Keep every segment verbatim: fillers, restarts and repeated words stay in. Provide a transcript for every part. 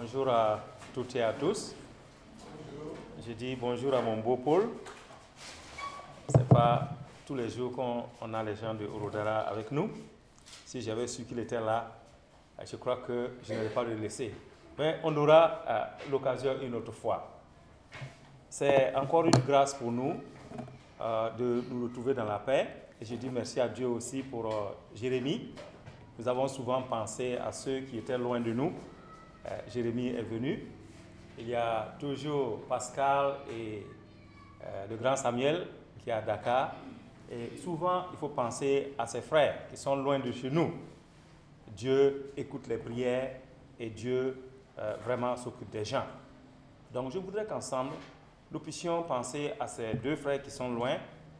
Bonjour à toutes et à tous. Je dis bonjour à mon beau Paul. Ce n'est pas tous les jours qu'on on a les gens de Orodara avec nous. Si j'avais su qu'il était là, je crois que je n'allais pas le laisser. Mais on aura euh, l'occasion une autre fois. C'est encore une grâce pour nous euh, de nous retrouver dans la paix. Et je dis merci à Dieu aussi pour euh, Jérémie. Nous avons souvent pensé à ceux qui étaient loin de nous. Euh, Jérémie est venu. Il y a toujours Pascal et euh, le grand Samuel qui est à Dakar. Et souvent, il faut penser à ses frères qui sont loin de chez nous. Dieu écoute les prières et Dieu euh, vraiment s'occupe des gens. Donc, je voudrais qu'ensemble, nous puissions penser à ces deux frères qui sont loin.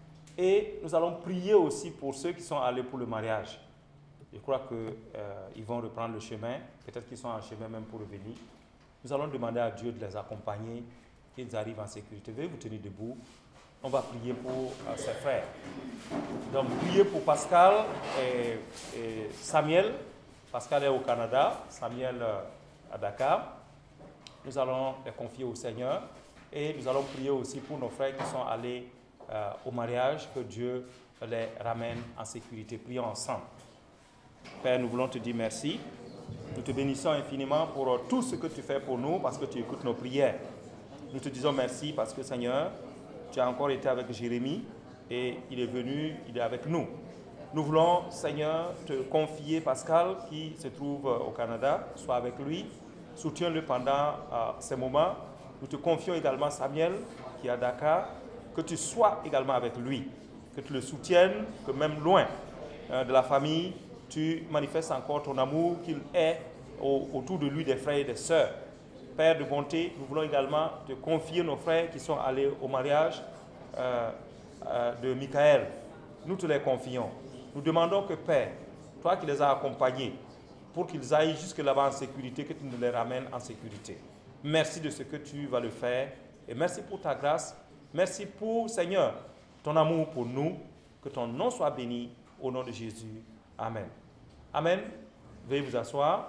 Et nous allons prier aussi pour ceux qui sont allés pour le mariage. Je crois qu'ils euh, vont reprendre le chemin. Peut-être qu'ils sont en chemin même pour revenir. Nous allons demander à Dieu de les accompagner, qu'ils arrivent en sécurité. Veuillez vous tenir debout. On va prier pour euh, ses frères. Donc, priez pour Pascal et, et Samuel. Pascal est au Canada, Samuel euh, à Dakar. Nous allons les confier au Seigneur. Et nous allons prier aussi pour nos frères qui sont allés euh, au mariage, que Dieu les ramène en sécurité. Prions ensemble. Père, nous voulons te dire merci. Nous te bénissons infiniment pour tout ce que tu fais pour nous, parce que tu écoutes nos prières. Nous te disons merci parce que, Seigneur, tu as encore été avec Jérémie et il est venu, il est avec nous. Nous voulons, Seigneur, te confier Pascal qui se trouve au Canada. Sois avec lui, soutiens-le pendant euh, ces moments. Nous te confions également Samuel qui est à Dakar, que tu sois également avec lui, que tu le soutiennes, que même loin euh, de la famille, tu manifestes encore ton amour, qu'il est au, autour de lui des frères et des sœurs. Père de bonté, nous voulons également te confier nos frères qui sont allés au mariage euh, euh, de Michael. Nous te les confions. Nous demandons que, Père, toi qui les as accompagnés, pour qu'ils aillent jusque là-bas en sécurité, que tu nous les ramènes en sécurité. Merci de ce que tu vas le faire et merci pour ta grâce. Merci pour, Seigneur, ton amour pour nous. Que ton nom soit béni au nom de Jésus. Amen. Amen. Veuillez vous asseoir.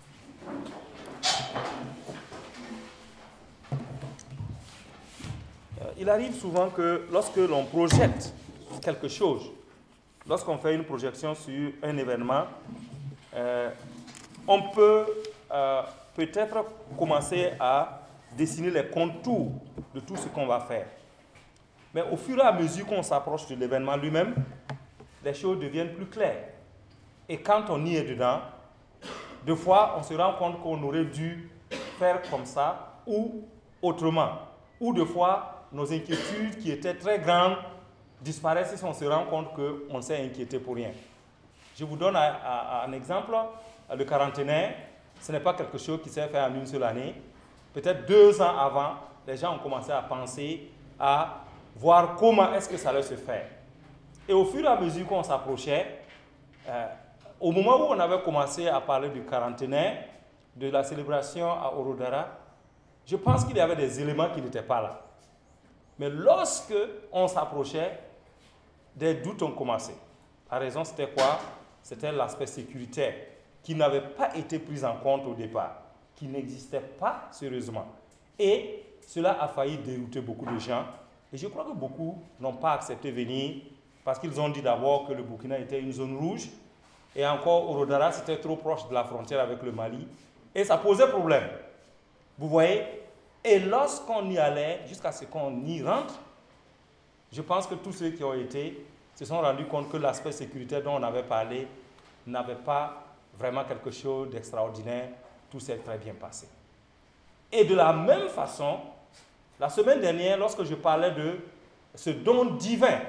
Il arrive souvent que lorsque l'on projette quelque chose, lorsqu'on fait une projection sur un événement, euh, on peut euh, peut-être commencer à dessiner les contours de tout ce qu'on va faire. Mais au fur et à mesure qu'on s'approche de l'événement lui-même, les choses deviennent plus claires. Et quand on y est dedans, deux fois, on se rend compte qu'on aurait dû faire comme ça ou autrement. Ou deux fois, nos inquiétudes qui étaient très grandes disparaissent et on se rend compte qu'on s'est inquiété pour rien. Je vous donne un, un, un exemple. Le quarantenaire, ce n'est pas quelque chose qui s'est fait en une seule année. Peut-être deux ans avant, les gens ont commencé à penser, à voir comment est-ce que ça allait se faire. Et au fur et à mesure qu'on s'approchait, euh, au moment où on avait commencé à parler du quarantenaire, de la célébration à Orodara, je pense qu'il y avait des éléments qui n'étaient pas là. Mais lorsque on s'approchait, des doutes ont commencé. La raison, c'était quoi? C'était l'aspect sécuritaire qui n'avait pas été pris en compte au départ, qui n'existait pas sérieusement. Et cela a failli dérouter beaucoup de gens. Et je crois que beaucoup n'ont pas accepté venir parce qu'ils ont dit d'abord que le Burkina était une zone rouge. Et encore, Orodara, c'était trop proche de la frontière avec le Mali. Et ça posait problème. Vous voyez? Et lorsqu'on y allait, jusqu'à ce qu'on y rentre, je pense que tous ceux qui ont été se sont rendus compte que l'aspect sécuritaire dont on avait parlé n'avait pas vraiment quelque chose d'extraordinaire. Tout s'est très bien passé. Et de la même façon, la semaine dernière, lorsque je parlais de ce don divin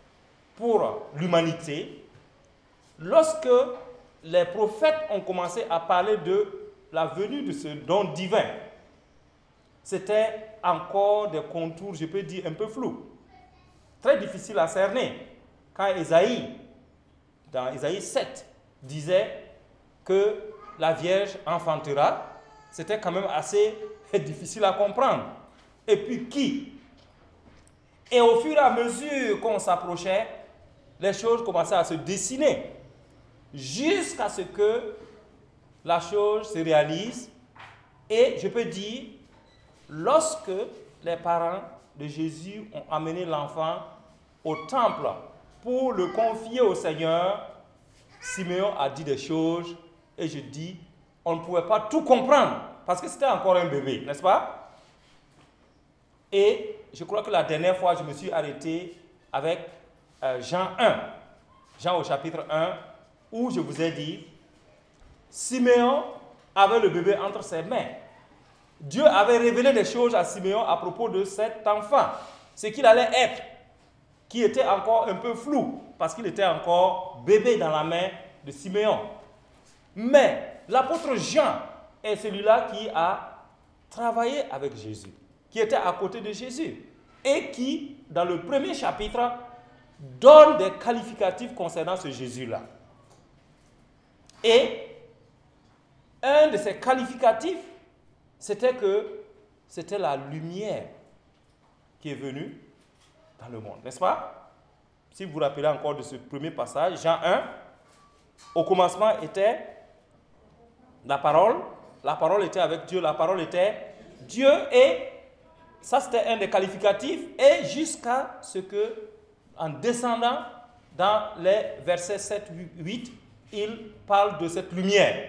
pour l'humanité, lorsque les prophètes ont commencé à parler de la venue de ce don divin, c'était encore des contours, je peux dire, un peu flous, très difficiles à cerner. Quand Ésaïe, dans Ésaïe sept, disait que la Vierge enfantera, c'était quand même assez difficile à comprendre. Et puis qui? Et au fur et à mesure qu'on s'approchait, les choses commençaient à se dessiner, jusqu'à ce que la chose se réalise Et je peux dire, lorsque les parents de Jésus ont amené l'enfant au temple pour le confier au Seigneur, Simeon a dit des choses et je dis, on ne pouvait pas tout comprendre parce que c'était encore un bébé, n'est-ce pas? Et je crois que la dernière fois, je me suis arrêté avec euh, Jean un, Jean au chapitre un, où je vous ai dit, Simeon avait le bébé entre ses mains. Dieu avait révélé des choses à Simeon à propos de cet enfant, ce qu'il allait être, qui était encore un peu flou, parce qu'il était encore bébé dans la main de Simeon. Mais l'apôtre Jean est celui-là qui a travaillé avec Jésus, qui était à côté de Jésus, et qui, dans le premier chapitre, donne des qualificatifs concernant ce Jésus-là. Et un de ces qualificatifs, c'était que c'était la lumière qui est venue dans le monde, n'est-ce pas? Si vous vous rappelez encore de ce premier passage, Jean un, au commencement était la parole, la parole était avec Dieu, la parole était Dieu, et ça c'était un des qualificatifs, et jusqu'à ce que, en descendant dans les versets sept, huit, il parle de cette lumière.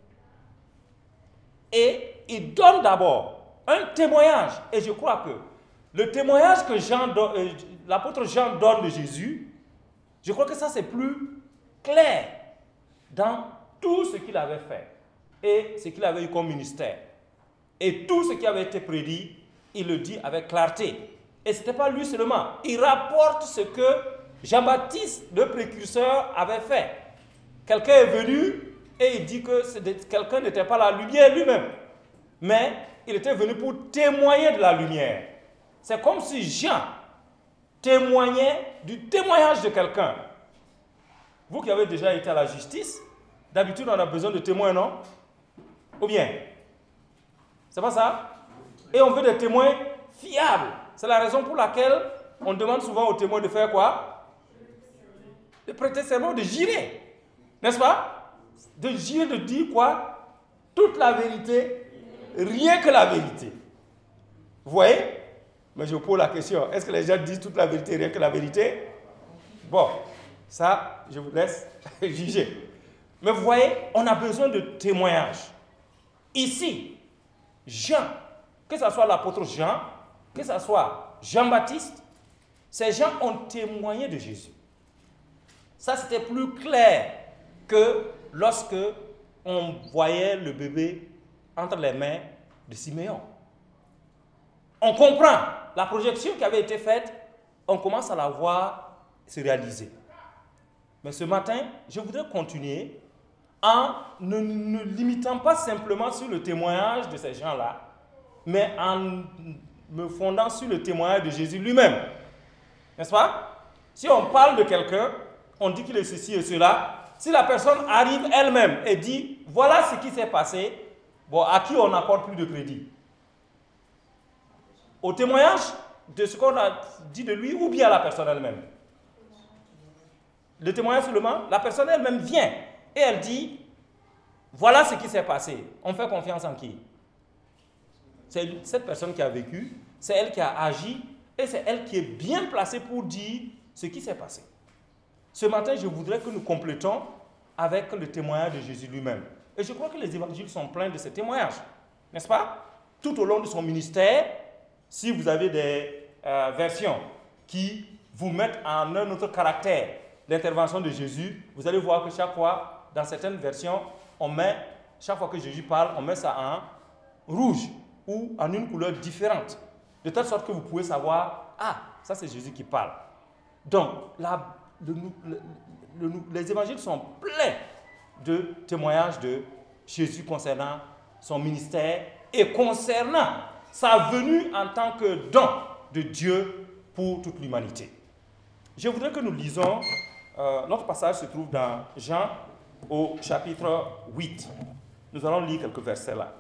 Et il donne d'abord un témoignage, et je crois que le témoignage que Jean, euh, l'apôtre Jean donne de Jésus, je crois que ça c'est plus clair dans tout ce qu'il avait fait et ce qu'il avait eu comme ministère. Et tout ce qui avait été prédit, il le dit avec clarté. Et ce n'était pas lui seulement, il rapporte ce que Jean-Baptiste, le précurseur, avait fait. Quelqu'un est venu et il dit que quelqu'un n'était pas la lumière lui-même, mais il était venu pour témoigner de la lumière. C'est comme si Jean témoignait du témoignage de quelqu'un. Vous qui avez déjà été à la justice, d'habitude on a besoin de témoins, non? Ou bien? C'est pas ça? Et on veut des témoins fiables. C'est la raison pour laquelle on demande souvent aux témoins de faire quoi? De prêter serment, de jurer. N'est-ce pas? De jurer, de dire quoi? Toute la vérité, rien que la vérité. Vous voyez? Mais je pose la question, est-ce que les gens disent toute la vérité, rien que la vérité? Bon, ça, je vous laisse juger. Mais vous voyez, on a besoin de témoignages. Ici, Jean, que ce soit l'apôtre Jean, que ce soit Jean-Baptiste, ces gens ont témoigné de Jésus. Ça, c'était plus clair que lorsque on voyait le bébé entre les mains de Simeon. On comprend la projection qui avait été faite, on commence à la voir se réaliser. Mais ce matin, je voudrais continuer en ne nous limitant pas simplement sur le témoignage de ces gens-là, mais en me fondant sur le témoignage de Jésus lui-même. N'est-ce pas? Si on parle de quelqu'un, on dit qu'il est ceci et cela. Si la personne arrive elle-même et dit, voilà ce qui s'est passé, bon, à qui on n'accorde plus de crédit? Au témoignage de ce qu'on a dit de lui ou bien à la personne elle-même? Le témoignage seulement, la personne elle-même vient et elle dit, voilà ce qui s'est passé. On fait confiance en qui? C'est cette personne qui a vécu, c'est elle qui a agi et c'est elle qui est bien placée pour dire ce qui s'est passé. Ce matin, je voudrais que nous complétons avec le témoignage de Jésus lui-même. Et je crois que les évangiles sont pleins de ces témoignages, n'est-ce pas? Tout au long de son ministère, si vous avez des euh, versions qui vous mettent en un autre caractère l'intervention de Jésus, vous allez voir que chaque fois, dans certaines versions, on met, chaque fois que Jésus parle, on met ça en rouge ou en une couleur différente, de telle sorte que vous pouvez savoir, ah, ça c'est Jésus qui parle. Donc, la, le, le, le, les évangiles sont pleins de témoignages de Jésus concernant son ministère et concernant sa venue en tant que don de Dieu pour toute l'humanité. Je voudrais que nous lisons, euh, notre passage se trouve dans Jean au chapitre huit. Nous allons lire quelques versets là.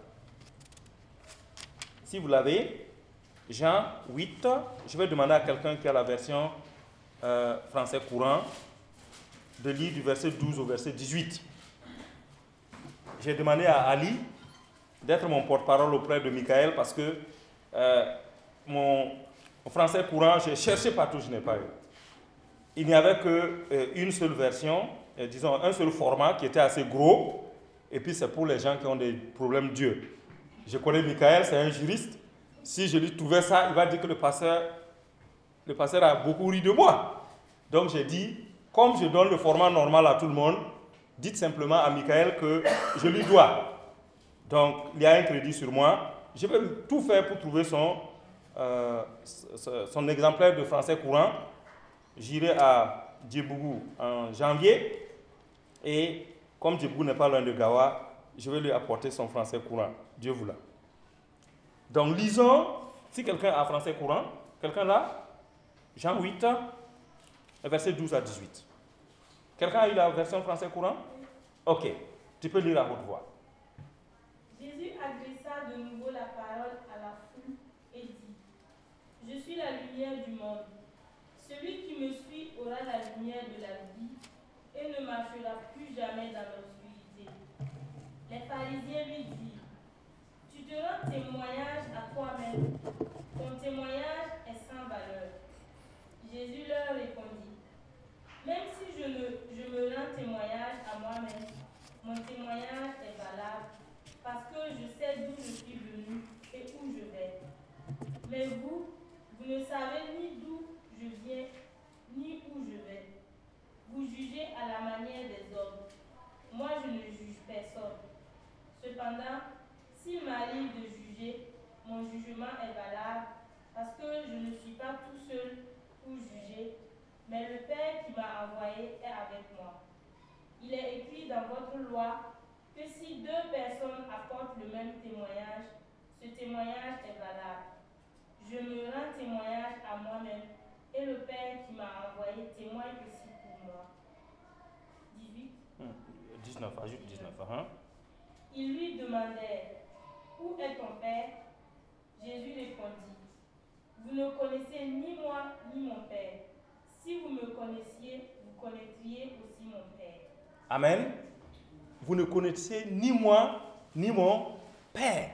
Si vous l'avez, Jean huit, je vais demander à quelqu'un qui a la version euh, français courant de lire du verset douze au verset dix-huit. J'ai demandé à Ali d'être mon porte-parole auprès de Michael parce que euh, mon français courant, j'ai cherché partout, je n'ai pas eu. Il n'y avait qu'une euh, seule version, euh, disons un seul format qui était assez gros, et puis c'est pour les gens qui ont des problèmes Dieu. Je connais Michael, c'est un juriste. Si je lui trouvais ça, il va dire que le pasteur, le pasteur a beaucoup ri de moi. Donc j'ai dit, comme je donne le format normal à tout le monde, dites simplement à Michael que je lui dois. Donc, il y a un crédit sur moi. Je vais tout faire pour trouver son, euh, son exemplaire de français courant. J'irai à Djebougou en janvier. Et comme Djebougou n'est pas loin de Gawa, je vais lui apporter son français courant. Dieu vous l'a. Donc, lisons, si quelqu'un a français courant, quelqu'un là, Jean huit, verset douze à dix-huit. Quelqu'un a eu la version français courant? Ok, tu peux lire à haute voix. Jésus adressa de nouveau la parole à la foule et dit: Je suis la lumière du monde. Celui qui me suit aura la lumière de la vie et ne marchera plus jamais dans l'obscurité. Les pharisiens lui dirent: Tu te rends témoignage à toi-même. Ton témoignage est sans valeur. Jésus leur répondit: Même si je, ne, je me rends témoignage à moi-même, mon témoignage est valable parce que je sais d'où je suis venu et où je vais. Mais vous, vous ne savez ni d'où je viens ni où je vais. Vous jugez à la manière des hommes. Moi, je ne juge personne. Cependant, s'il m'arrive de juger, mon jugement est valable parce que je ne suis pas tout seul pour juger, mais le Père qui m'a envoyé est avec moi. Il est écrit dans votre loi que si deux personnes apportent le même témoignage, ce témoignage est valable. Je me rends témoignage à moi-même et le Père qui m'a envoyé témoigne aussi pour moi. dix-huit. dix-neuf, ajoute dix-neuf. Hein? Ils lui demandèrent: Où est ton Père? Jésus répondit: Vous ne connaissez ni moi ni mon Père. Si vous me connaissiez, vous connaîtriez aussi mon Père. Amen. Vous ne connaissez ni moi ni mon Père.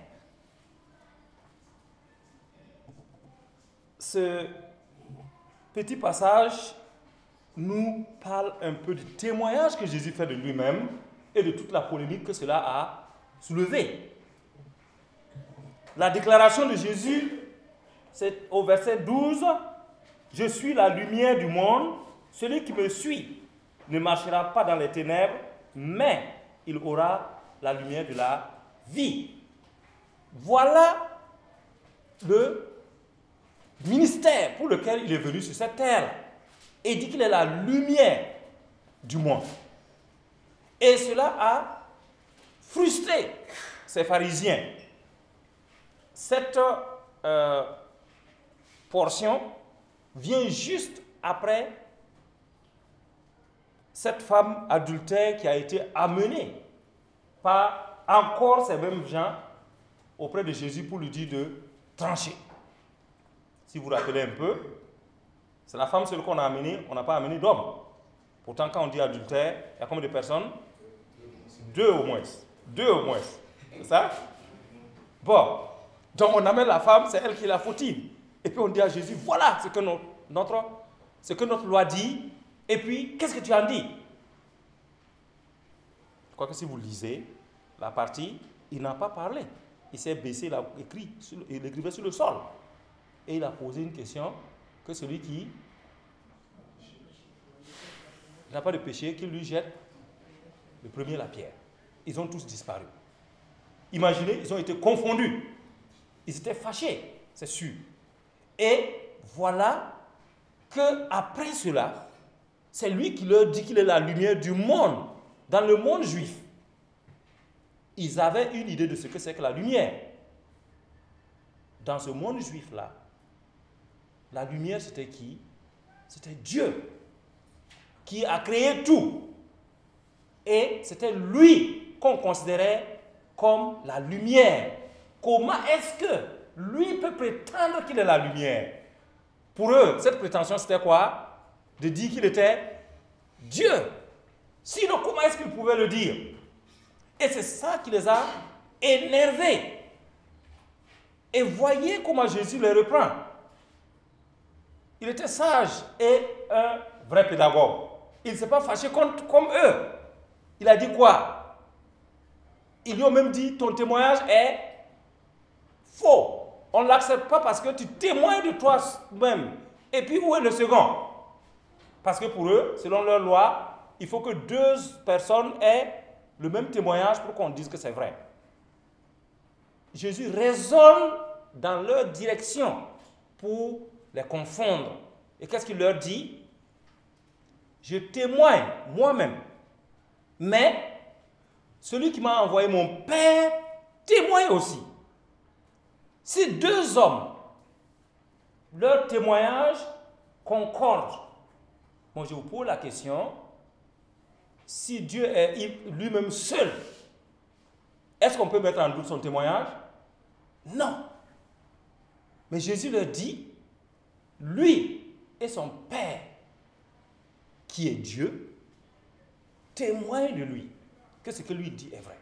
Ce petit passage nous parle un peu du témoignage que Jésus fait de lui-même et de toute la polémique que cela a soulevé. La déclaration de Jésus, c'est au verset douze, « Je suis la lumière du monde, celui qui me suit ne marchera pas dans les ténèbres, mais il aura la lumière de la vie. » Voilà le ministère pour lequel il est venu sur cette terre. Et il dit qu'il est la lumière du monde. Et cela a frustré ces pharisiens. Cette euh, portion vient juste après cette femme adultère qui a été amenée par encore ces mêmes gens auprès de Jésus pour lui dire de trancher. Si vous vous rappelez un peu, c'est la femme seule qu'on a amenée, on n'a pas amené d'homme. Pourtant, quand on dit adultère, il y a combien de personnes? Deux au moins. Deux au moins. C'est ça? Bon. Donc on amène la femme, c'est elle qui est la fautive. Et puis on dit à Jésus, voilà ce que notre, notre, ce que notre loi dit. Et puis, qu'est-ce que tu en dis? Je crois que si vous lisez la partie, il n'a pas parlé. Il s'est baissé, il a écrit, sur, il écrivait sur le sol. Et il a posé une question que celui qui n'a pas de péché, qu'il lui jette le premier la pierre. Ils ont tous disparu. Imaginez, ils ont été confondus. Ils étaient fâchés, c'est sûr. Et voilà qu'après cela, c'est lui qui leur dit qu'il est la lumière du monde. Dans le monde juif, ils avaient une idée de ce que c'est que la lumière. Dans ce monde juif-là, la lumière, c'était qui? C'était Dieu qui a créé tout. Et c'était lui qu'on considérait comme la lumière. Comment est-ce que lui peut prétendre qu'il est la lumière? Pour eux, cette prétention, c'était quoi? De dire qu'il était Dieu. Sinon, comment est-ce qu'il pouvait le dire? Et c'est ça qui les a énervés. Et voyez comment Jésus les reprend. Il était sage et un vrai pédagogue. Il ne s'est pas fâché contre, comme eux. Il a dit quoi? Ils lui ont même dit, ton témoignage est faux. On ne l'accepte pas parce que tu témoignes de toi-même. Et puis où est le second? Parce que pour eux, selon leur loi, il faut que deux personnes aient le même témoignage pour qu'on dise que c'est vrai. Jésus raisonne dans leur direction pour les confondre. Et qu'est-ce qu'il leur dit? Je témoigne moi-même, mais celui qui m'a envoyé, mon Père, témoigne aussi. Si deux hommes, leur témoignage concorde, moi je vous pose la question, si Dieu est lui-même seul, est-ce qu'on peut mettre en doute son témoignage? Non. Mais Jésus leur dit, lui et son Père, qui est Dieu, témoignent de lui, que ce que lui dit est vrai.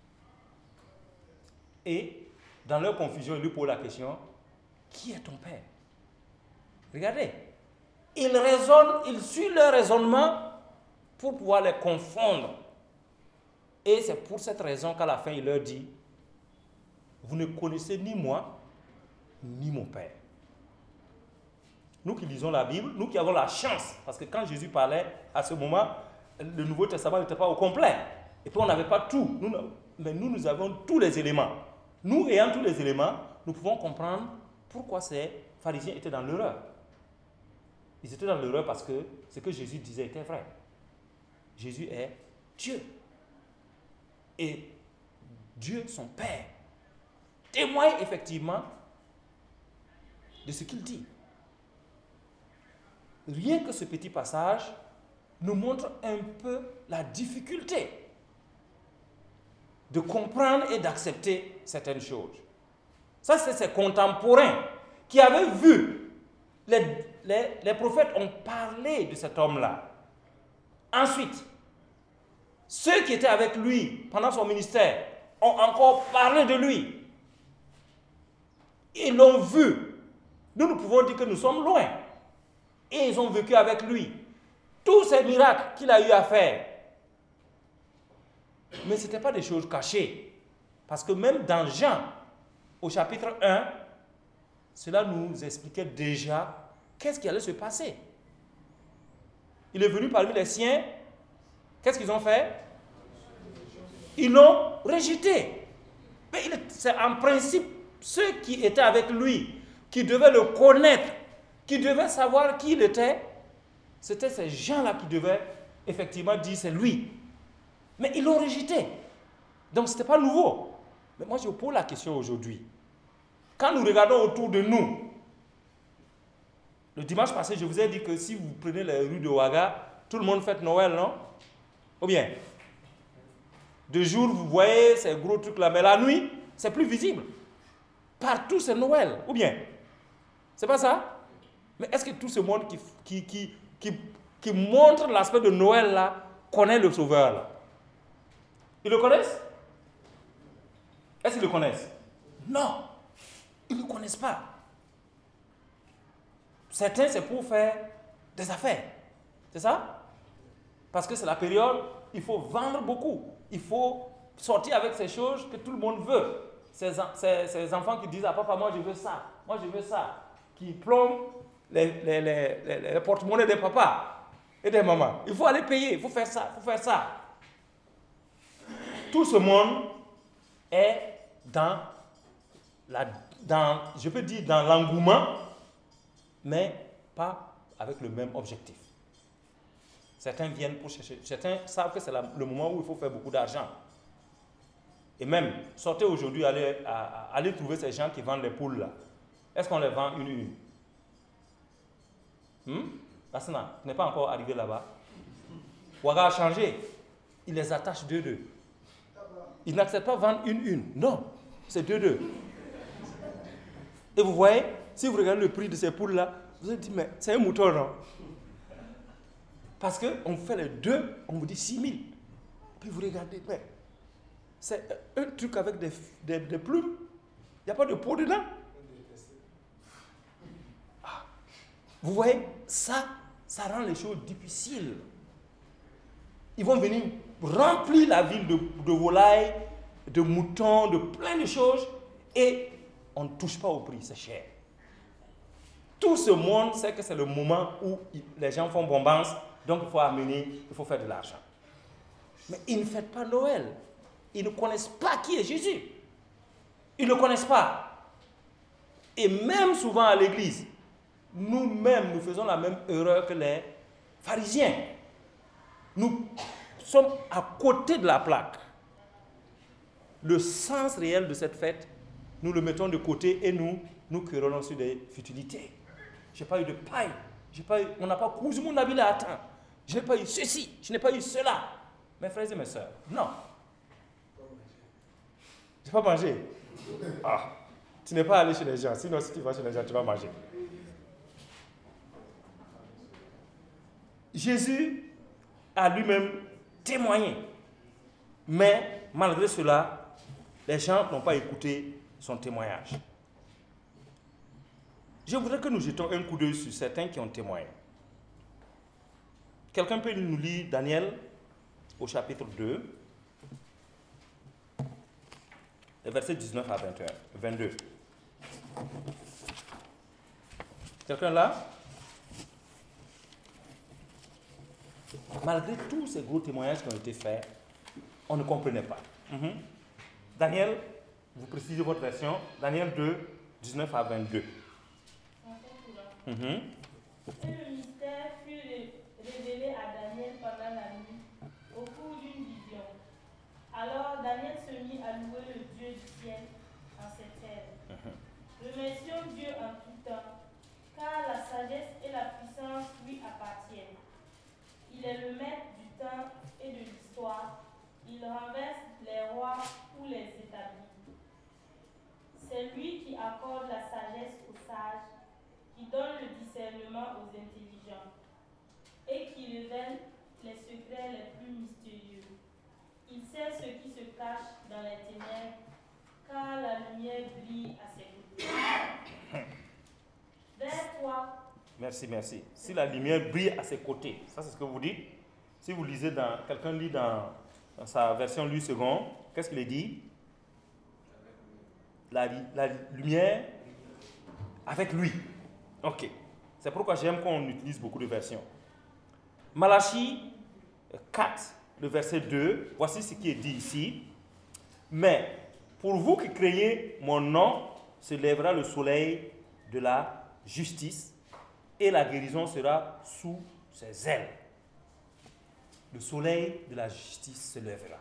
Et dans leur confusion, il lui pose la question, qui est ton Père? Regardez, il raisonne, il suit leur raisonnement pour pouvoir les confondre. Et c'est pour cette raison qu'à la fin, il leur dit, vous ne connaissez ni moi, ni mon Père. Nous qui lisons la Bible, nous qui avons la chance, parce que quand Jésus parlait, à ce moment, le Nouveau Testament n'était pas au complet. Et puis on n'avait pas tout. Nous, mais nous, nous avons tous les éléments. Nous, ayant tous les éléments, nous pouvons comprendre pourquoi ces pharisiens étaient dans l'erreur. Ils étaient dans l'erreur parce que ce que Jésus disait était vrai. Jésus est Dieu. Et Dieu, son Père, témoigne effectivement de ce qu'il dit. Rien que ce petit passage nous montre un peu la difficulté de comprendre et d'accepter certaines choses. Ça, c'est ses contemporains qui avaient vu, les, les, les prophètes ont parlé de cet homme-là. Ensuite, ceux qui étaient avec lui pendant son ministère ont encore parlé de lui. Ils l'ont vu. Nous, nous pouvons dire que nous sommes loin. Et ils ont vécu avec lui. Tous ces miracles qu'il a eu à faire. Mais ce n'étaient pas des choses cachées. Parce que même dans Jean, au chapitre un, cela nous expliquait déjà qu'est-ce qui allait se passer. Il est venu parmi les siens. Qu'est-ce qu'ils ont fait? Ils l'ont rejeté. Mais c'est en principe ceux qui étaient avec lui, qui devaient le connaître, qui devaient savoir qui il était, c'était ces gens-là qui devaient effectivement dire c'est lui. Mais ils l'ont rejeté. Donc ce n'était pas nouveau. Mais moi je pose la question aujourd'hui. Quand nous regardons autour de nous, le dimanche passé, je vous ai dit que si vous prenez les rues de Ouaga, tout le monde fête Noël, non? Ou bien, de jour, vous voyez ces gros trucs-là, mais la nuit, c'est plus visible. Partout, c'est Noël, ou bien? C'est pas ça? Mais est-ce que tout ce monde qui, qui, qui, qui, qui montre l'aspect de Noël, là, connaît le Sauveur, là? Ils le connaissent? Est-ce qu'ils le connaissent? Non, ils ne le connaissent pas. Certains, c'est pour faire des affaires. C'est ça? Parce que c'est la période, il faut vendre beaucoup. Il faut sortir avec ces choses que tout le monde veut. Ces, ces, ces enfants qui disent à papa, moi je veux ça, moi je veux ça. Qui plombent les, les, les, les, les porte-monnaies des papas et des mamans. Il faut aller payer, il faut faire ça, il faut faire ça. Tout ce monde est dans, la, dans je peux dire, dans l'engouement, mais pas avec le même objectif. Certains viennent pour chercher, certains savent que c'est la, le moment où il faut faire beaucoup d'argent. Et même, sortez aujourd'hui, allez, à, allez trouver ces gens qui vendent les poules là. Est-ce qu'on les vend une une? Hum? Asna, tu n'es pas encore arrivé là-bas. Ouaga a changé. Il les attache deux deux. Il n'accepte pas vendre une une. Non, c'est deux deux. Et vous voyez, si vous regardez le prix de ces poules là, vous vous dites, mais c'est un mouton, non? Parce qu'on fait les deux, on vous dit six mille. Puis vous regardez, mais c'est un truc avec des, des, des plumes. Il n'y a pas de peau dedans. Ah. Vous voyez, ça, ça rend les choses difficiles. Ils vont venir remplir la ville de, de volailles, de moutons, de plein de choses, et on ne touche pas au prix, c'est cher. Tout ce monde sait que c'est le moment où les gens font bombance, donc il faut amener, il faut faire de l'argent. Mais ils ne fêtent pas Noël. Ils ne connaissent pas qui est Jésus. Ils ne le connaissent pas. Et même souvent à l'église, nous-mêmes, nous faisons la même erreur que les pharisiens. Nous sommes à côté de la plaque. Le sens réel de cette fête, nous le mettons de côté et nous nous querellons sur des futilités. Je n'ai pas eu de paille. J'ai pas eu, on n'a pas cousu mon habit là à temps. Je n'ai pas eu ceci, je n'ai pas eu cela. Mes frères et mes sœurs, non. Je n'ai pas mangé. Ah, tu n'es pas allé chez les gens. Sinon, si tu vas chez les gens, tu vas manger. Jésus a lui-même témoigné. Mais malgré cela, les gens n'ont pas écouté son témoignage. Je voudrais que nous jetons un coup d'œil sur certains qui ont témoigné. Quelqu'un peut nous lire Daniel au chapitre deux, les versets dix-neuf à vingt et un, vingt-deux. Quelqu'un là? Malgré tous ces gros témoignages qui ont été faits, on ne comprenait pas. Mm-hmm. Daniel, vous précisez votre version, Daniel deux, dix-neuf à vingt-deux. Mm-hmm. Et le mystère fut révélé à Daniel pendant la nuit, au cours d'une vision. Alors Daniel se mit à louer le Dieu du ciel en ces termes. Mm-hmm. Remercions Dieu en tout temps, car la sagesse et la puissance lui appartiennent. Il est le maître du temps et de l'histoire. Il renverse les rois ou les établit. C'est lui qui accorde la sagesse aux sages, qui donne le discernement aux intelligents et qui révèle les secrets les plus mystérieux. Il sait ce qui se cache dans les ténèbres, car la lumière brille à ses côtés. Vers toi. Merci, merci. Si la lumière brille à ses côtés, ça c'est ce que vous dites. Si vous lisez dans, quelqu'un lit dans, dans sa version Louis second, qu'est-ce qu'il dit? La, la lumière avec lui. Ok. C'est pourquoi j'aime qu'on utilise beaucoup de versions. Malachie quatre, le verset deux, voici ce qui est dit ici. Mais pour vous qui craignez mon nom, se lèvera le soleil de la justice et la guérison sera sous ses ailes. Le soleil de la justice se lèvera.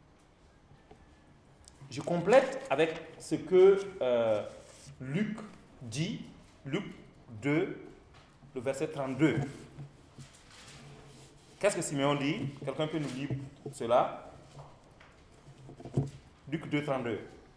Je complète avec ce que euh, Luc dit, Luc deux, le verset trente-deux. Qu'est-ce que Simeon dit? Quelqu'un peut nous dire cela? Luc deux, trente-deux.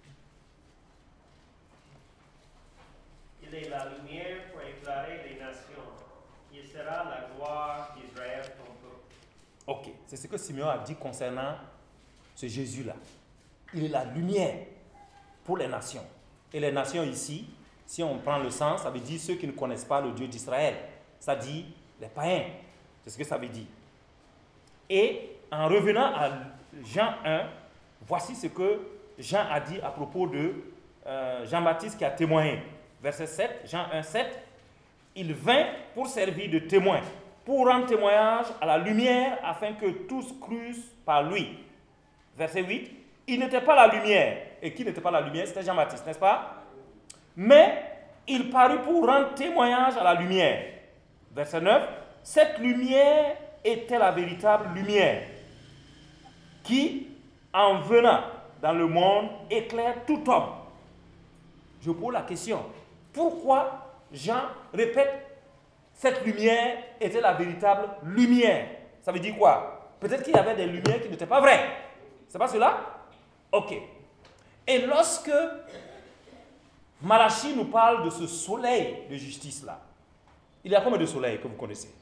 Il est la lumière pour éclairer les nations. Il sera la gloire d'Israël, ton peuple. Ok, c'est ce que Simeon a dit concernant ce Jésus-là. Il est la lumière pour les nations. Et les nations ici, si on prend le sens, ça veut dire ceux qui ne connaissent pas le Dieu d'Israël. Ça dit les païens. C'est ce que ça veut dire. Et en revenant à Jean un, voici ce que Jean a dit à propos de euh, Jean-Baptiste qui a témoigné. Verset sept, Jean un, sept. Il vint pour servir de témoin, pour rendre témoignage à la lumière, afin que tous crussent par lui. Verset huit. Il n'était pas la lumière. Et qui n'était pas la lumière? C'était Jean-Baptiste, n'est-ce pas? Mais il parut pour rendre témoignage à la lumière. Verset neuf. Cette lumière était la véritable lumière qui, en venant dans le monde, éclaire tout homme. Je pose la question. Pourquoi Jean répète cette lumière était la véritable lumière? Ça veut dire quoi? Peut-être qu'il y avait des lumières qui n'étaient pas vraies. C'est pas cela? Ok. Et lorsque Malachie nous parle de ce soleil de justice-là, il y a combien de soleils que vous connaissez?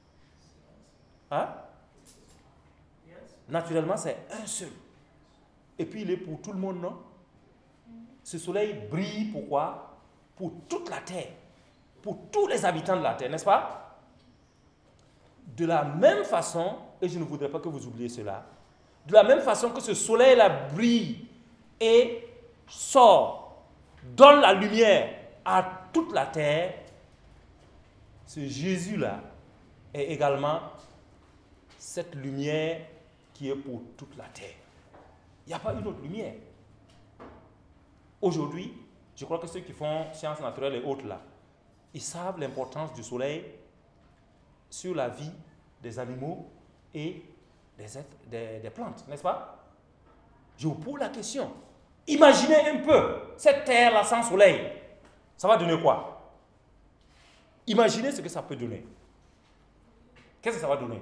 Hein? Naturellement, c'est un seul. et puis il est pour tout le monde, non? Ce soleil brille pourquoi? Pour toute la terre, pour tous les habitants de la terre, n'est-ce pas? De la même façon, et je ne voudrais pas que vous oubliez cela, de la même façon que ce soleil-là brille et sort, donne la lumière à toute la terre, ce Jésus-là est également cette lumière qui est pour toute la terre. Il n'y a pas une autre lumière. Aujourd'hui, je crois que ceux qui font sciences naturelles et autres là, ils savent l'importance du soleil sur la vie des animaux et des, êtres, des, des plantes, n'est-ce pas? Je vous pose la question. Imaginez un peu cette terre-là sans soleil. Ça va donner quoi? Imaginez ce que ça peut donner. Qu'est-ce que ça va donner?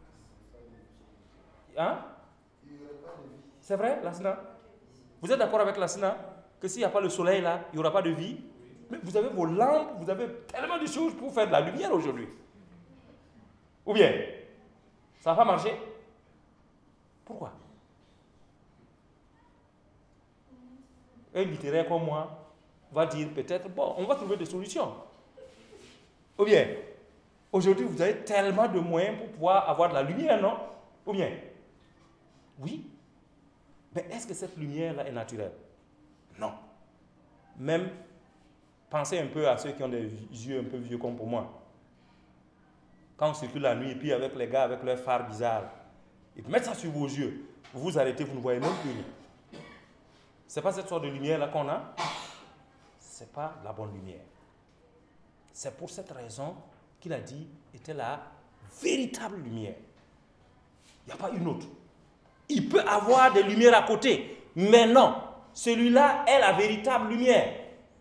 Hein? C'est vrai, Lassina? Vous êtes d'accord avec Lassina que s'il n'y a pas le soleil là, il n'y aura pas de vie? Mais vous avez vos lampes, vous avez tellement de choses pour faire de la lumière aujourd'hui. Ou bien, ça ne va pas marcher? Pourquoi? Un littéraire comme moi va dire peut-être, bon, on va trouver des solutions. Ou bien, aujourd'hui, vous avez tellement de moyens pour pouvoir avoir de la lumière, non? Ou bien, oui. Mais est-ce que cette lumière-là est naturelle? Non. Même, pensez un peu à ceux qui ont des yeux un peu vieux comme pour moi. Quand on circule la nuit, et puis avec les gars, avec leurs phares bizarres, ils mettent ça sur vos yeux, vous vous arrêtez, vous ne voyez même plus rien. Ce n'est pas cette sorte de lumière-là qu'on a. Ce n'est pas la bonne lumière. C'est pour cette raison qu'il a dit était la véritable lumière. Il n'y a pas une autre. Il peut avoir des lumières à côté, mais non. Celui-là est la véritable lumière.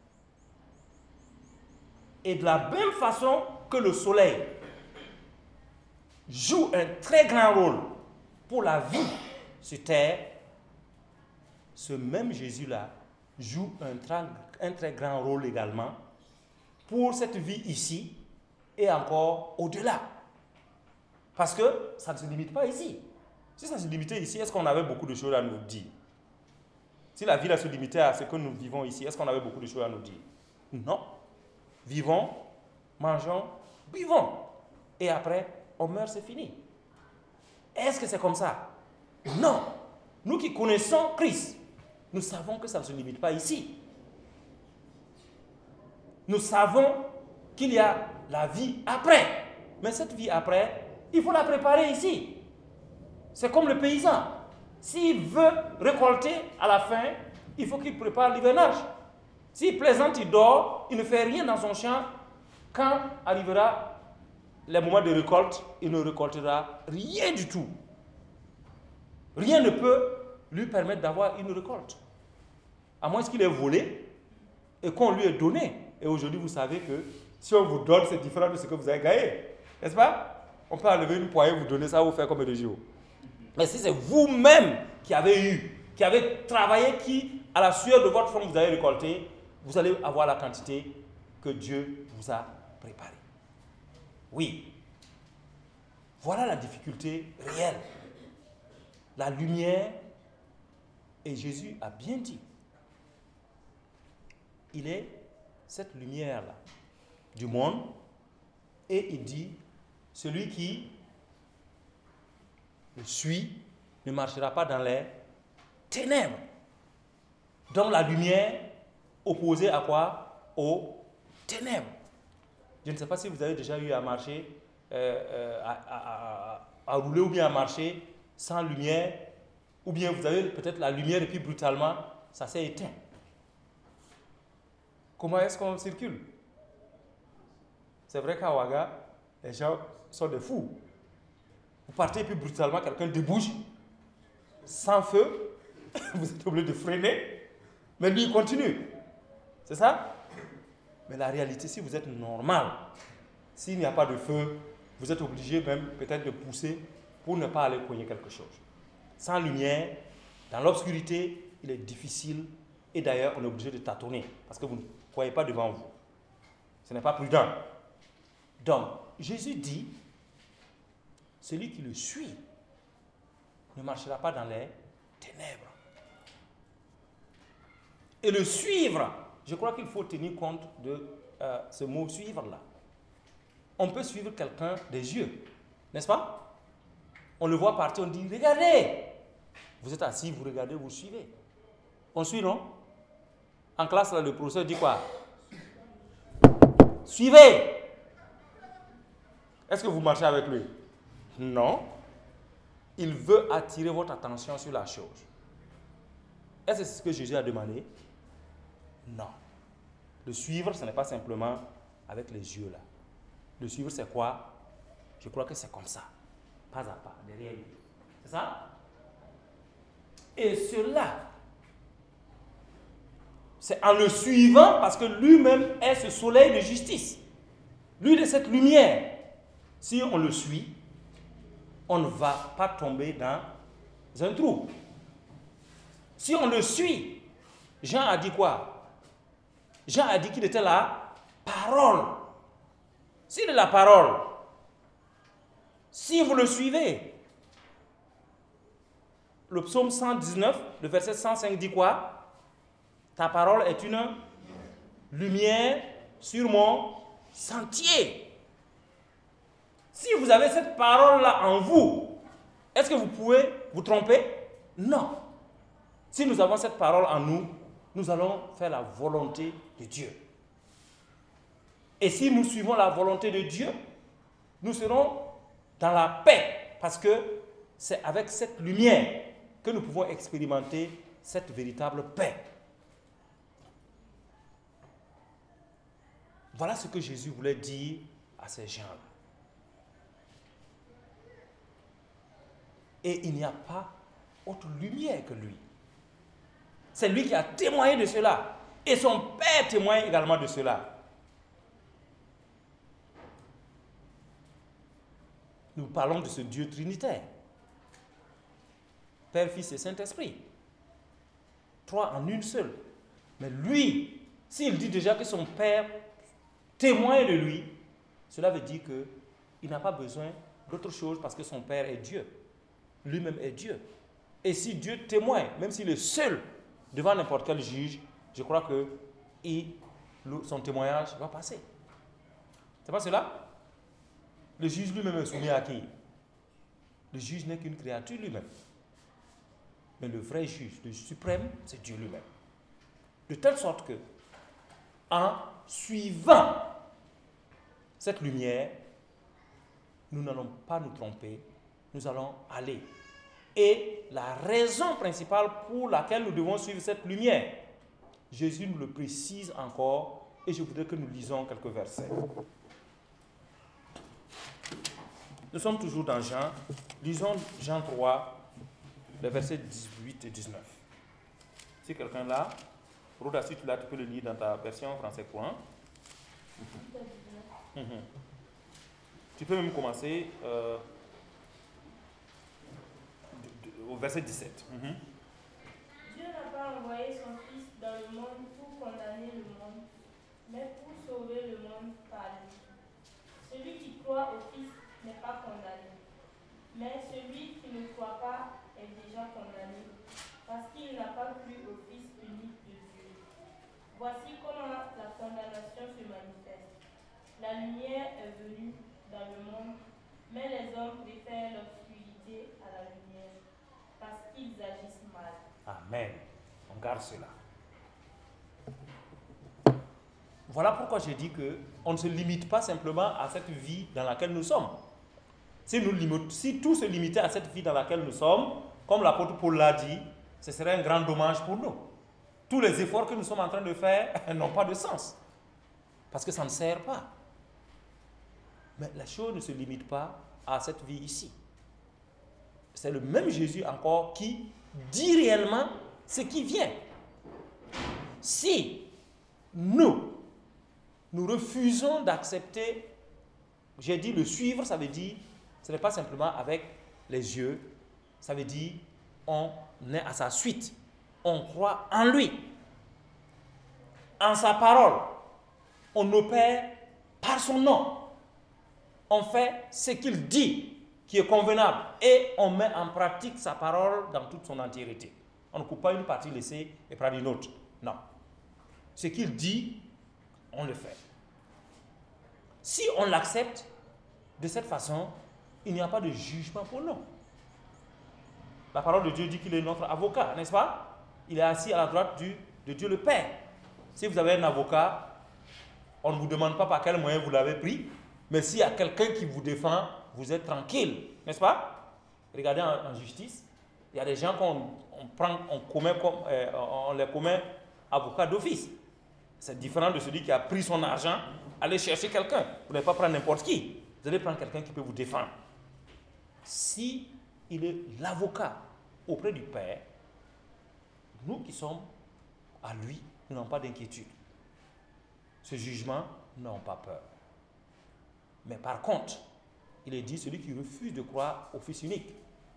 Et de la même façon que le soleil joue un très grand rôle pour la vie sur terre, ce même Jésus-là joue un très, un très grand rôle également pour cette vie ici et encore au-delà. Parce que ça ne se limite pas ici. Si ça se limitait ici, est-ce qu'on avait beaucoup de choses à nous dire? Si la vie là se limitait à ce que nous vivons ici, est-ce qu'on avait beaucoup de choses à nous dire? Non. Vivons, mangeons, buvons. Et après, on meurt, c'est fini. Est-ce que c'est comme ça? Non. Nous qui connaissons Christ, nous savons que ça ne se limite pas ici. Nous savons qu'il y a la vie après. Mais cette vie après, il faut la préparer ici. C'est comme le paysan. S'il veut récolter à la fin, il faut qu'il prépare l'hivernage. S'il plaisante, il dort, il ne fait rien dans son champ. Quand arrivera le moment de récolte, il ne récoltera rien du tout. Rien ne peut lui permettre d'avoir une récolte. À moins qu'il ait volé et qu'on lui ait donné. Et aujourd'hui, vous savez que si on vous donne, c'est différent de ce que vous avez gagné. N'est-ce pas? On peut enlever une poignée, vous donner ça, vous faire comme des jours. Mais si c'est vous-même qui avez eu, qui avez travaillé, qui, à la sueur de votre front, vous avez récolté, vous allez avoir la quantité que Dieu vous a préparée. Oui. Voilà la difficulté réelle. La lumière, et Jésus a bien dit, il est cette lumière-là du monde, et il dit, celui qui le suit ne marchera pas dans les ténèbres. Donc la lumière opposée à quoi? Aux ténèbres. Je ne sais pas si vous avez déjà eu à marcher, euh, euh, à, à, à, à rouler ou bien à marcher sans lumière, ou bien vous avez peut-être la lumière et puis brutalement, ça s'est éteint. Comment est-ce qu'on circule? C'est vrai qu'à Ouaga, les gens sont des fous. Vous partez et puis brutalement, quelqu'un débouche, sans feu, vous êtes obligé de freiner, mais lui, il continue. C'est ça? Mais la réalité, si vous êtes normal, s'il n'y a pas de feu, vous êtes obligé même peut-être de pousser pour ne pas aller cogner quelque chose. Sans lumière, dans l'obscurité, il est difficile, et d'ailleurs, on est obligé de tâtonner, parce que vous ne voyez pas devant vous. Ce n'est pas prudent. Donc, Jésus dit, celui qui le suit ne marchera pas dans les ténèbres. Et le suivre, je crois qu'il faut tenir compte de euh, ce mot suivre là. On peut suivre quelqu'un des yeux, n'est-ce pas? On le voit partir, on dit regardez. Vous êtes assis, vous regardez, vous suivez. On suit, non? En classe, là, le professeur dit quoi? Suivez. Est-ce que vous marchez avec lui? Non. Il veut attirer votre attention sur la chose. Est-ce que c'est ce que Jésus a demandé? Non. Le suivre, ce n'est pas simplement avec les yeux là. Le suivre, c'est quoi? Je crois que c'est comme ça. Pas à pas, derrière lui. C'est ça? Et cela, c'est en le suivant parce que lui-même est ce soleil de justice. Lui de cette lumière. Si on le suit, on ne va pas tomber dans un trou. Si on le suit, Jean a dit quoi? Jean a dit qu'il était la parole. S'il est la parole, si vous le suivez, le psaume cent dix-neuf, le verset cent cinq dit quoi? Ta parole est une lumière sur mon sentier. Si vous avez cette parole-là en vous, est-ce que vous pouvez vous tromper? Non. Si nous avons cette parole en nous, nous allons faire la volonté de Dieu. Et si nous suivons la volonté de Dieu, nous serons dans la paix, parce que c'est avec cette lumière que nous pouvons expérimenter cette véritable paix. Voilà ce que Jésus voulait dire à ces gens-là. Et il n'y a pas autre lumière que lui. C'est lui qui a témoigné de cela. Et son Père témoigne également de cela. Nous parlons de ce Dieu trinitaire. Père, Fils et Saint-Esprit. Trois en une seule. Mais lui, s'il dit déjà que son Père témoigne de lui, cela veut dire qu'il n'a pas besoin d'autre chose parce que son Père est Dieu. Lui-même est Dieu. Et si Dieu témoigne, même s'il est seul devant n'importe quel juge, je crois que il, son témoignage va passer. C'est pas cela? Le juge lui-même est soumis à qui? Le juge n'est qu'une créature lui-même. Mais le vrai juge, le suprême, c'est Dieu lui-même. De telle sorte que, en suivant cette lumière, nous n'allons pas nous tromper, nous allons aller. Et la raison principale pour laquelle nous devons suivre cette lumière, Jésus nous le précise encore, et je voudrais que nous lisons quelques versets. Nous sommes toujours dans Jean. Lisons Jean trois, les versets dix-huit et dix-neuf. Si quelqu'un l'a, Rhoda, si tu l'as, tu peux le lire dans ta version français courant. Mm-hmm. Mm-hmm. Tu peux même commencer euh, de, de, au verset dix-sept. Mm-hmm. Dieu n'a pas envoyé son Fils dans le monde pour condamner le monde, mais pour sauver le monde par lui. Celui qui croit au Fils n'est pas condamné, mais celui qui ne croit pas est déjà condamné, parce qu'il n'a pas cru au Fils unique de Dieu. Voici comment la condamnation se manifeste. La lumière est venue dans le monde, mais les hommes préfèrent l'obscurité à la lumière, parce qu'ils agissent mal. Amen. On garde cela. Voilà pourquoi j'ai dit qu'on ne se limite pas simplement à cette vie dans laquelle nous sommes. Si, nous limite, si tout se limitait à cette vie dans laquelle nous sommes, comme l'apôtre Paul l'a dit, ce serait un grand dommage pour nous. Tous les efforts que nous sommes en train de faire n'ont pas de sens. Parce que ça ne sert pas. Mais la chose ne se limite pas à cette vie ici. C'est le même Jésus encore qui dit réellement ce qui vient. Si nous, nous refusons d'accepter, j'ai dit le suivre, ça veut dire, ce n'est pas simplement avec les yeux, ça veut dire on est à sa suite, on croit en lui, en sa parole, on opère par son nom, on fait ce qu'il dit qui est convenable et on met en pratique sa parole dans toute son entièreté. On ne coupe pas une partie laissée et prend une autre. Non. Ce qu'il dit, on le fait. Si on l'accepte de cette façon, il n'y a pas de jugement pour nous. La parole de Dieu dit qu'il est notre avocat, n'est-ce pas? Il est assis à la droite du, de Dieu le Père. Si vous avez un avocat, on ne vous demande pas par quel moyen vous l'avez pris, mais s'il y a quelqu'un qui vous défend, vous êtes tranquille, n'est-ce pas? Regardez en, en justice, il y a des gens qu'on on prend, on, commet comme, euh, on les commet avocats d'office. C'est différent de celui qui a pris son argent, aller chercher quelqu'un. Vous n'allez pas prendre n'importe qui. Vous allez prendre quelqu'un qui peut vous défendre. Si il est l'avocat auprès du Père, nous qui sommes à lui, nous n'avons pas d'inquiétude. Ce jugement, nous n'avons pas peur. Mais par contre, il est dit, celui qui refuse de croire au Fils unique,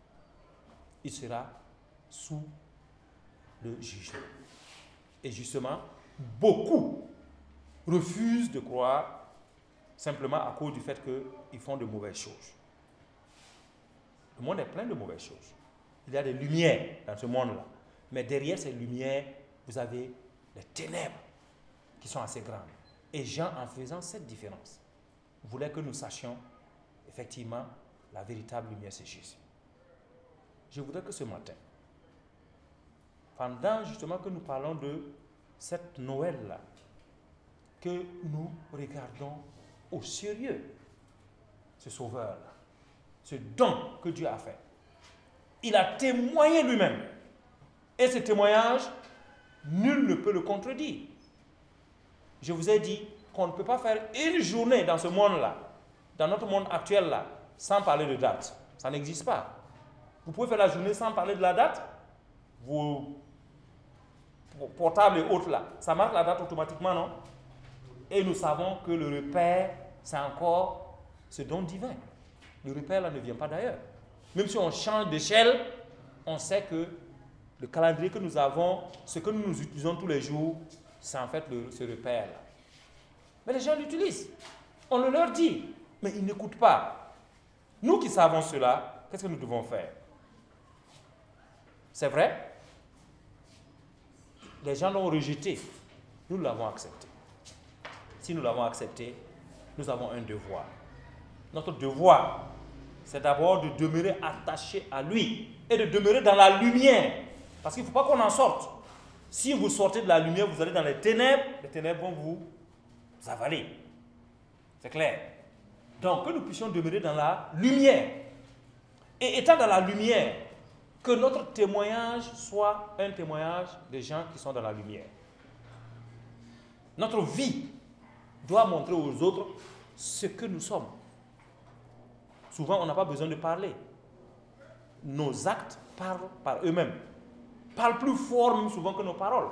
il sera sous le jugement. Et justement, beaucoup refusent de croire simplement à cause du fait qu'ils font de mauvaises choses. Le monde est plein de mauvaises choses. Il y a des lumières dans ce monde-là. Mais derrière ces lumières, vous avez les ténèbres qui sont assez grandes. Et Jean, en faisant cette différence, voulait que nous sachions effectivement la véritable lumière, c'est Jésus. Je voudrais que ce matin, pendant justement que nous parlons de cette Noël-là, que nous regardons au sérieux ce Sauveur-là, ce don que Dieu a fait. Il a témoigné lui-même. Et ce témoignage, nul ne peut le contredire. Je vous ai dit qu'on ne peut pas faire une journée dans ce monde-là, dans notre monde actuel-là, sans parler de date. Ça n'existe pas. Vous pouvez faire la journée sans parler de la date. Vos portables et autres là, ça marque la date automatiquement, non? Et nous savons que le repère, c'est encore ce don divin. Le repère là ne vient pas d'ailleurs. Même si on change d'échelle, on sait que le calendrier que nous avons, ce que nous, nous utilisons tous les jours, c'est en fait le, ce repère-là. Mais les gens l'utilisent. On le leur dit, mais ils n'écoutent pas. Nous qui savons cela, qu'est-ce que nous devons faire? C'est vrai? Les gens l'ont rejeté. Nous l'avons accepté. Si nous l'avons accepté, nous avons un devoir. Notre devoir, c'est d'abord de demeurer attaché à lui et de demeurer dans la lumière. Parce qu'il ne faut pas qu'on en sorte. Si vous sortez de la lumière, vous allez dans les ténèbres, les ténèbres vont vous avaler. C'est clair. Donc, que nous puissions demeurer dans la lumière. Et étant dans la lumière, que notre témoignage soit un témoignage des gens qui sont dans la lumière. Notre vie doit montrer aux autres ce que nous sommes. Souvent, on n'a pas besoin de parler. Nos actes parlent par eux-mêmes. Parlent plus fort même souvent que nos paroles.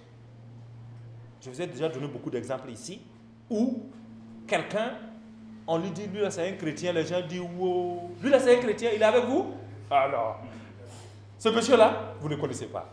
Je vous ai déjà donné beaucoup d'exemples ici où quelqu'un, on lui dit, lui là c'est un chrétien, les gens disent, wow, lui là c'est un chrétien, il est avec vous? Alors, ce monsieur-là, vous ne connaissez pas.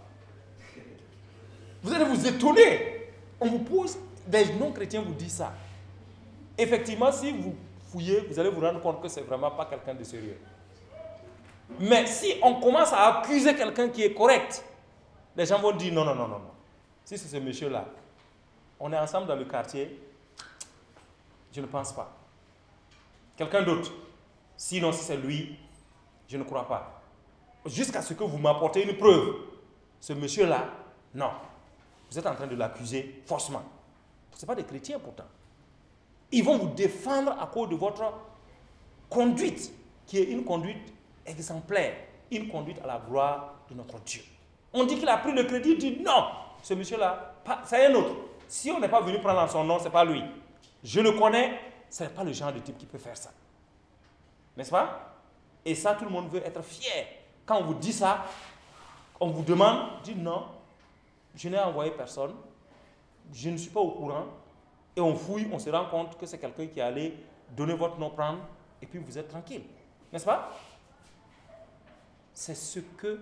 Vous allez vous étonner. On vous pose, des non-chrétiens vous disent ça. Effectivement, si vous fouillez, vous allez vous rendre compte que c'est vraiment pas quelqu'un de sérieux. Mais si on commence à accuser quelqu'un qui est correct, les gens vont dire non, non, non, non, non. Si c'est ce monsieur-là, on est ensemble dans le quartier, je ne pense pas. Quelqu'un d'autre, sinon si c'est lui, je ne crois pas. Jusqu'à ce que vous m'apportez une preuve. Ce monsieur-là, non. Vous êtes en train de l'accuser faussement. Ce ne sont pas des chrétiens pourtant. Ils vont vous défendre à cause de votre conduite, qui est une conduite exemplaire, une conduite à la gloire de notre Dieu. On dit qu'il a pris le crédit, il dit non, ce monsieur-là, c'est un autre. Si on n'est pas venu prendre son nom, ce n'est pas lui. Je le connais, ce n'est pas le genre de type qui peut faire ça. N'est-ce pas? Et ça, tout le monde veut être fier. Quand on vous dit ça, on vous demande, dit non, je n'ai envoyé personne, je ne suis pas au courant, et on fouille, on se rend compte que c'est quelqu'un qui est allé donner votre nom, prendre, et puis vous êtes tranquille. N'est-ce pas? C'est ce que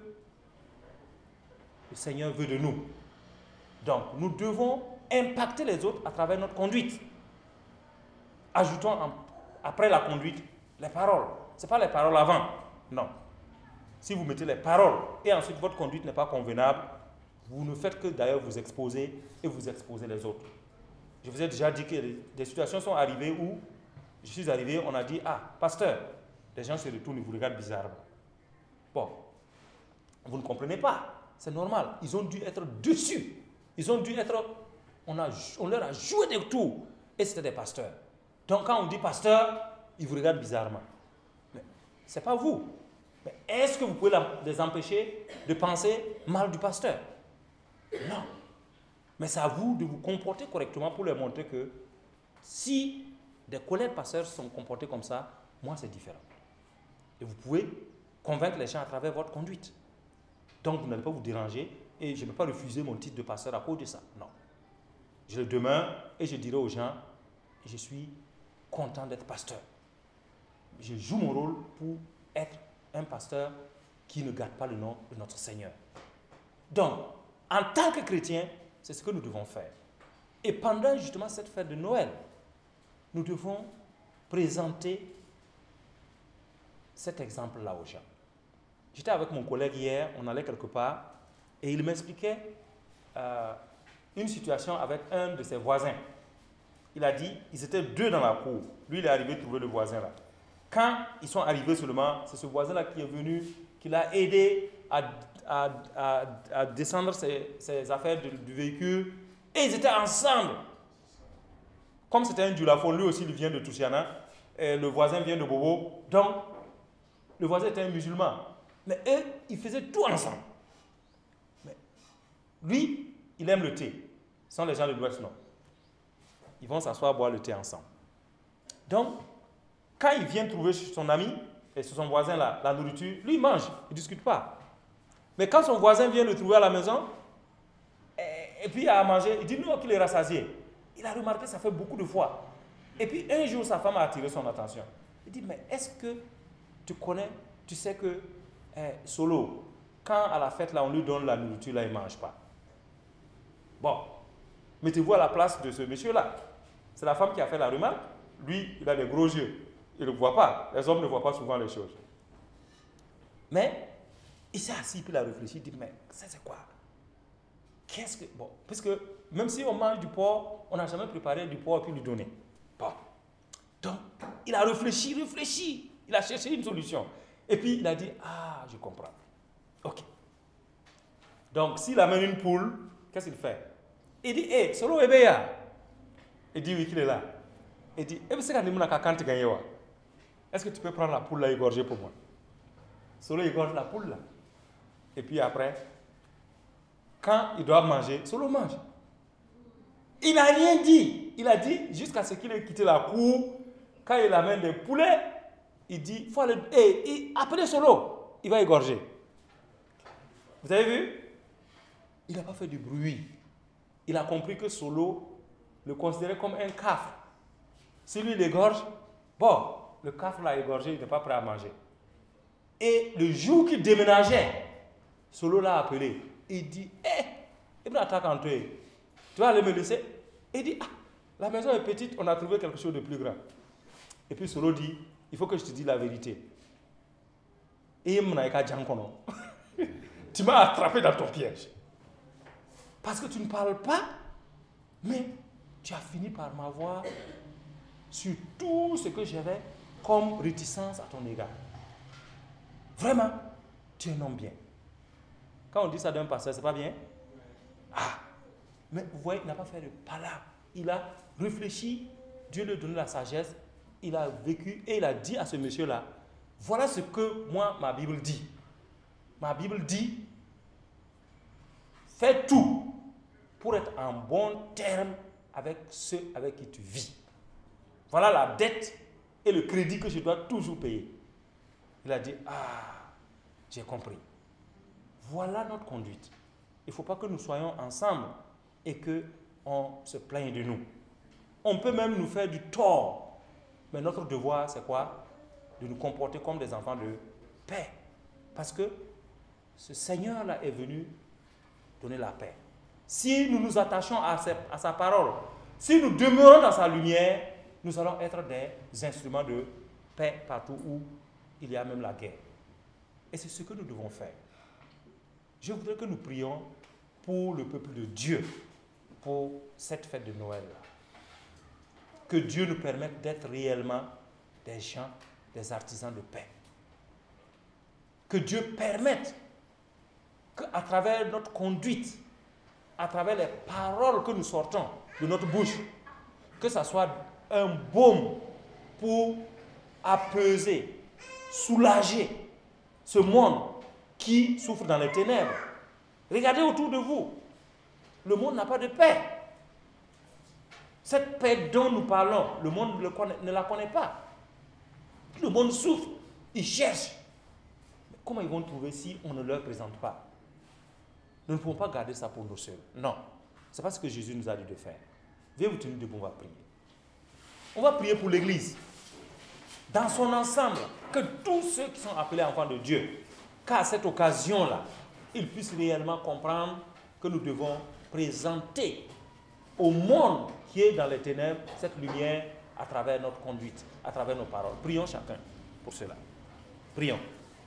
le Seigneur veut de nous. Donc, nous devons impacter les autres à travers notre conduite. Ajoutons en, après la conduite les paroles. Ce n'est pas les paroles avant. Non. Si vous mettez les paroles et ensuite votre conduite n'est pas convenable, vous ne faites que d'ailleurs vous exposer et vous exposer les autres. Je vous ai déjà dit que des situations sont arrivées où je suis arrivé, on a dit, ah, pasteur, les gens se retournent, ils vous regardent bizarrement. Bon, vous ne comprenez pas, c'est normal, ils ont dû être dessus, ils ont dû être, on, a, on leur a joué des tours, et c'était des pasteurs. Donc quand on dit pasteur, ils vous regardent bizarrement. Mais ce n'est pas vous. Mais est-ce que vous pouvez les empêcher de penser mal du pasteur? Non. Mais c'est à vous de vous comporter correctement pour leur montrer que si des collègues pasteurs sont comportés comme ça, moi c'est différent. Et vous pouvez convaincre les gens à travers votre conduite. Donc vous n'allez pas vous déranger et je ne vais pas refuser mon titre de pasteur à cause de ça. Non. Je le demeure et je dirai aux gens, je suis content d'être pasteur. Je joue mon rôle pour être un pasteur qui ne garde pas le nom de notre Seigneur. Donc, en tant que chrétien, c'est ce que nous devons faire. Et pendant justement cette fête de Noël, nous devons présenter cet exemple-là aux gens. J'étais avec mon collègue hier, on allait quelque part, et il m'expliquait euh, une situation avec un de ses voisins. Il a dit, ils étaient deux dans la cour. Lui, il est arrivé trouver le voisin là. Quand ils sont arrivés seulement, c'est ce voisin-là qui est venu, qui l'a aidé à, à, à, à descendre ses, ses affaires du, du véhicule. Et ils étaient ensemble. Comme c'était un Dulafon, lui aussi, il vient de Toussiana. Et le voisin vient de Bobo. Donc, le voisin était un musulman. Mais eux, ils faisaient tout ensemble. Mais lui, il aime le thé. Sans les gens de l'Ouest, non. Ils vont s'asseoir, boire le thé ensemble. Donc, quand il vient trouver chez son ami et chez son voisin la, la nourriture, lui, il mange, il ne discute pas. Mais quand son voisin vient le trouver à la maison, et, et puis il a à manger, il dit non qu'il est rassasié. Il a remarqué ça fait beaucoup de fois. Et puis un jour, sa femme a attiré son attention. Il dit, mais est-ce que tu connais, tu sais que eh, Solo, quand à la fête, là, on lui donne la nourriture, là, il ne mange pas. Bon, mettez-vous à la place de ce monsieur-là. C'est la femme qui a fait la remarque. Lui, il a des gros yeux. Il ne voit pas. Les hommes ne voient pas souvent les choses. Mais, il s'est assis, puis il a réfléchi, il dit, mais ça c'est quoi? Qu'est-ce que... Bon, parce que même si on mange du porc, on n'a jamais préparé du porc puis lui donner. Bon. Donc, il a réfléchi, réfléchi. Il a cherché une solution. Et puis, il a dit, ah, je comprends. Ok. Donc, s'il amène une poule, qu'est-ce qu'il fait? Il dit, hé, hey, Solo Ebeya. Il dit, oui, qu'il est là. Il dit, eh, c'est quand est-ce que tu peux prendre la poule là égorgée pour moi? Solo égorge la poule là. Et puis après, quand il doit manger, Solo mange. Il n'a rien dit. Il a dit, jusqu'à ce qu'il ait quitté la cour, quand il amène des poulets, il dit, il faut aller, hey, appelez Solo, il va égorger. Vous avez vu? Il n'a pas fait du bruit. Il a compris que Solo le considérait comme un cafre. Si lui l'égorge, bon, le cafre l'a égorgé, il n'est pas prêt à manger. Et le jour qu'il déménageait, Solo l'a appelé. Il dit, hé, hey, Ibn Attaque en toi, tu vas aller me laisser? Il dit, ah, la maison est petite, on a trouvé quelque chose de plus grand. Et puis Solo dit, il faut que je te dise la vérité. Et tu m'as attrapé dans ton piège. Parce que tu ne parles pas, mais tu as fini par m'avoir sur tout ce que j'avais comme réticence à ton égard. Vraiment, tu es un homme bien. Quand on dit ça d'un pasteur, c'est pas bien? Ah, mais vous voyez, il n'a pas fait de palabre. Il a réfléchi, Dieu lui a donné la sagesse, il a vécu et il a dit à ce monsieur-là, voilà ce que moi, ma Bible dit. Ma Bible dit, fais tout pour être en bon terme avec ceux avec qui tu vis. Voilà la dette et le crédit que je dois toujours payer. Il a dit, ah, j'ai compris. Voilà notre conduite. Il ne faut pas que nous soyons ensemble et qu'on se plaigne de nous. On peut même nous faire du tort. Mais notre devoir, c'est quoi? De nous comporter comme des enfants de paix. Parce que ce Seigneur-là est venu donner la paix. Si nous nous attachons à sa, à sa parole, si nous demeurons dans sa lumière, nous allons être des instruments de paix partout où il y a même la guerre. Et c'est ce que nous devons faire. Je voudrais que nous prions pour le peuple de Dieu, pour cette fête de Noël. Que Dieu nous permette d'être réellement des gens, des artisans de paix. Que Dieu permette qu'à travers notre conduite, à travers les paroles que nous sortons de notre bouche, que ça soit un baume pour apaiser, soulager ce monde qui souffre dans les ténèbres. Regardez autour de vous. Le monde n'a pas de paix. Cette paix dont nous parlons, le monde ne, connaît, ne la connaît pas. Le monde souffre, il cherche. Mais comment ils vont trouver si on ne leur présente pas? Nous ne pouvons pas garder ça pour nous seuls. Non. Ce n'est pas ce que Jésus nous a dit de faire. Veuillez vous tenir debout, on va prier. On va prier pour l'Église. Dans son ensemble, que tous ceux qui sont appelés enfants de Dieu, qu'à cette occasion-là, ils puissent réellement comprendre que nous devons présenter au monde qui est dans les ténèbres cette lumière à travers notre conduite, à travers nos paroles. Prions chacun pour cela. Prions.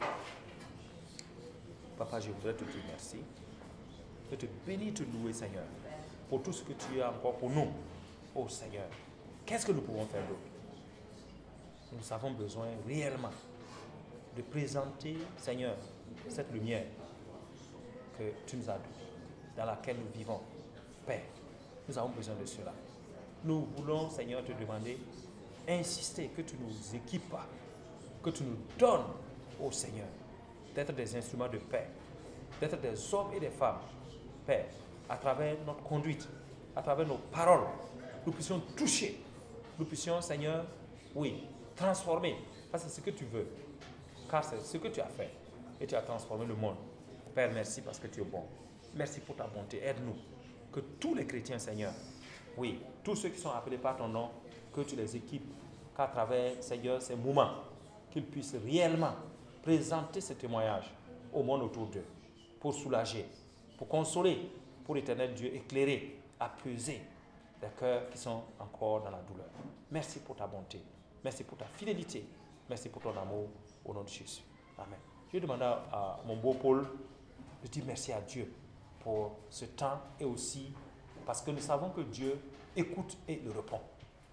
Papa, je voudrais te dire merci. Je te bénis, te louer, Seigneur, pour tout ce que tu as encore pour nous. Oh Seigneur, qu'est-ce que nous pouvons faire d'autre? Nous avons besoin réellement de présenter, Seigneur, cette lumière que tu nous as donnée, dans laquelle nous vivons. Père, nous avons besoin de cela. Nous voulons, Seigneur, te demander, insister que tu nous équipes, que tu nous donnes, oh Seigneur, d'être des instruments de paix, d'être des hommes et des femmes, Père, à travers notre conduite, à travers nos paroles, nous puissions toucher, nous puissions, Seigneur, oui, transformer, parce que c'est ce que tu veux, car c'est ce que tu as fait, et tu as transformé le monde. Père, merci parce que tu es bon. Merci pour ta bonté. Aide-nous. Que tous les chrétiens, Seigneur, oui, tous ceux qui sont appelés par ton nom, que tu les équipes, qu'à travers, Seigneur, ces moments, qu'ils puissent réellement présenter ce témoignage au monde autour d'eux, pour soulager, pour consoler, pour l'Éternel Dieu, éclairer, apaiser les cœurs qui sont encore dans la douleur. Merci pour ta bonté. Merci pour ta fidélité. Merci pour ton amour au nom de Jésus. Amen. Je vais demander à mon beau Paul de dire merci à Dieu pour ce temps et aussi parce que nous savons que Dieu écoute et le répond.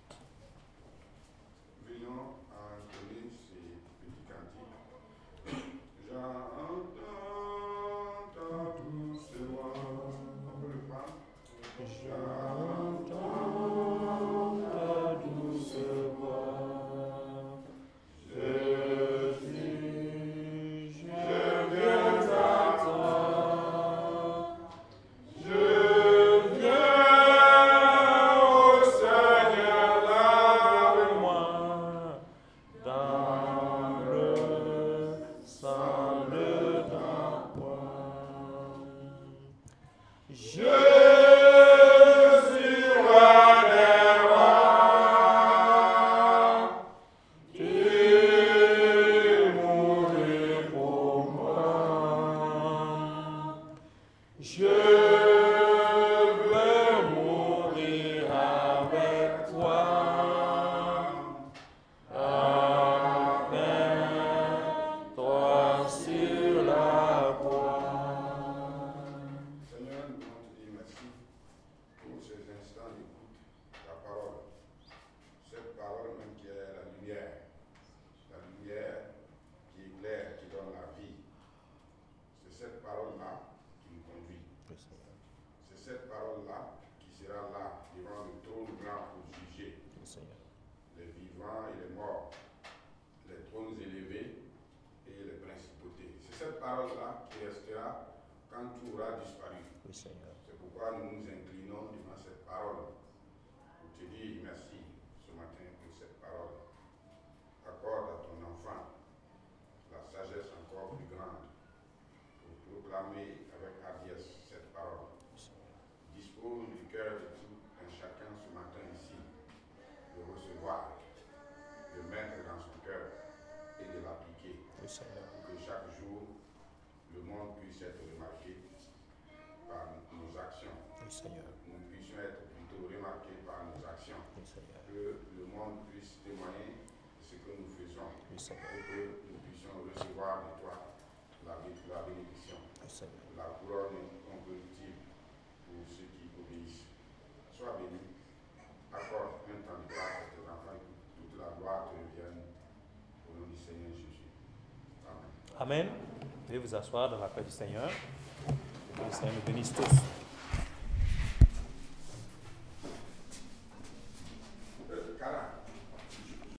Venons à donner ces petits cantiques. J'entends ta douce voix. On peut le prendre. J'entends ta douce voix. Je suis, je viens à toi. Je viens au Seigneur, lave-moi dans le sang de ta croix. Je la bénédiction, la couronne incorruptible Amen. Veuillez vous asseoir dans la paix du Seigneur. Que le Seigneur nous bénisse tous.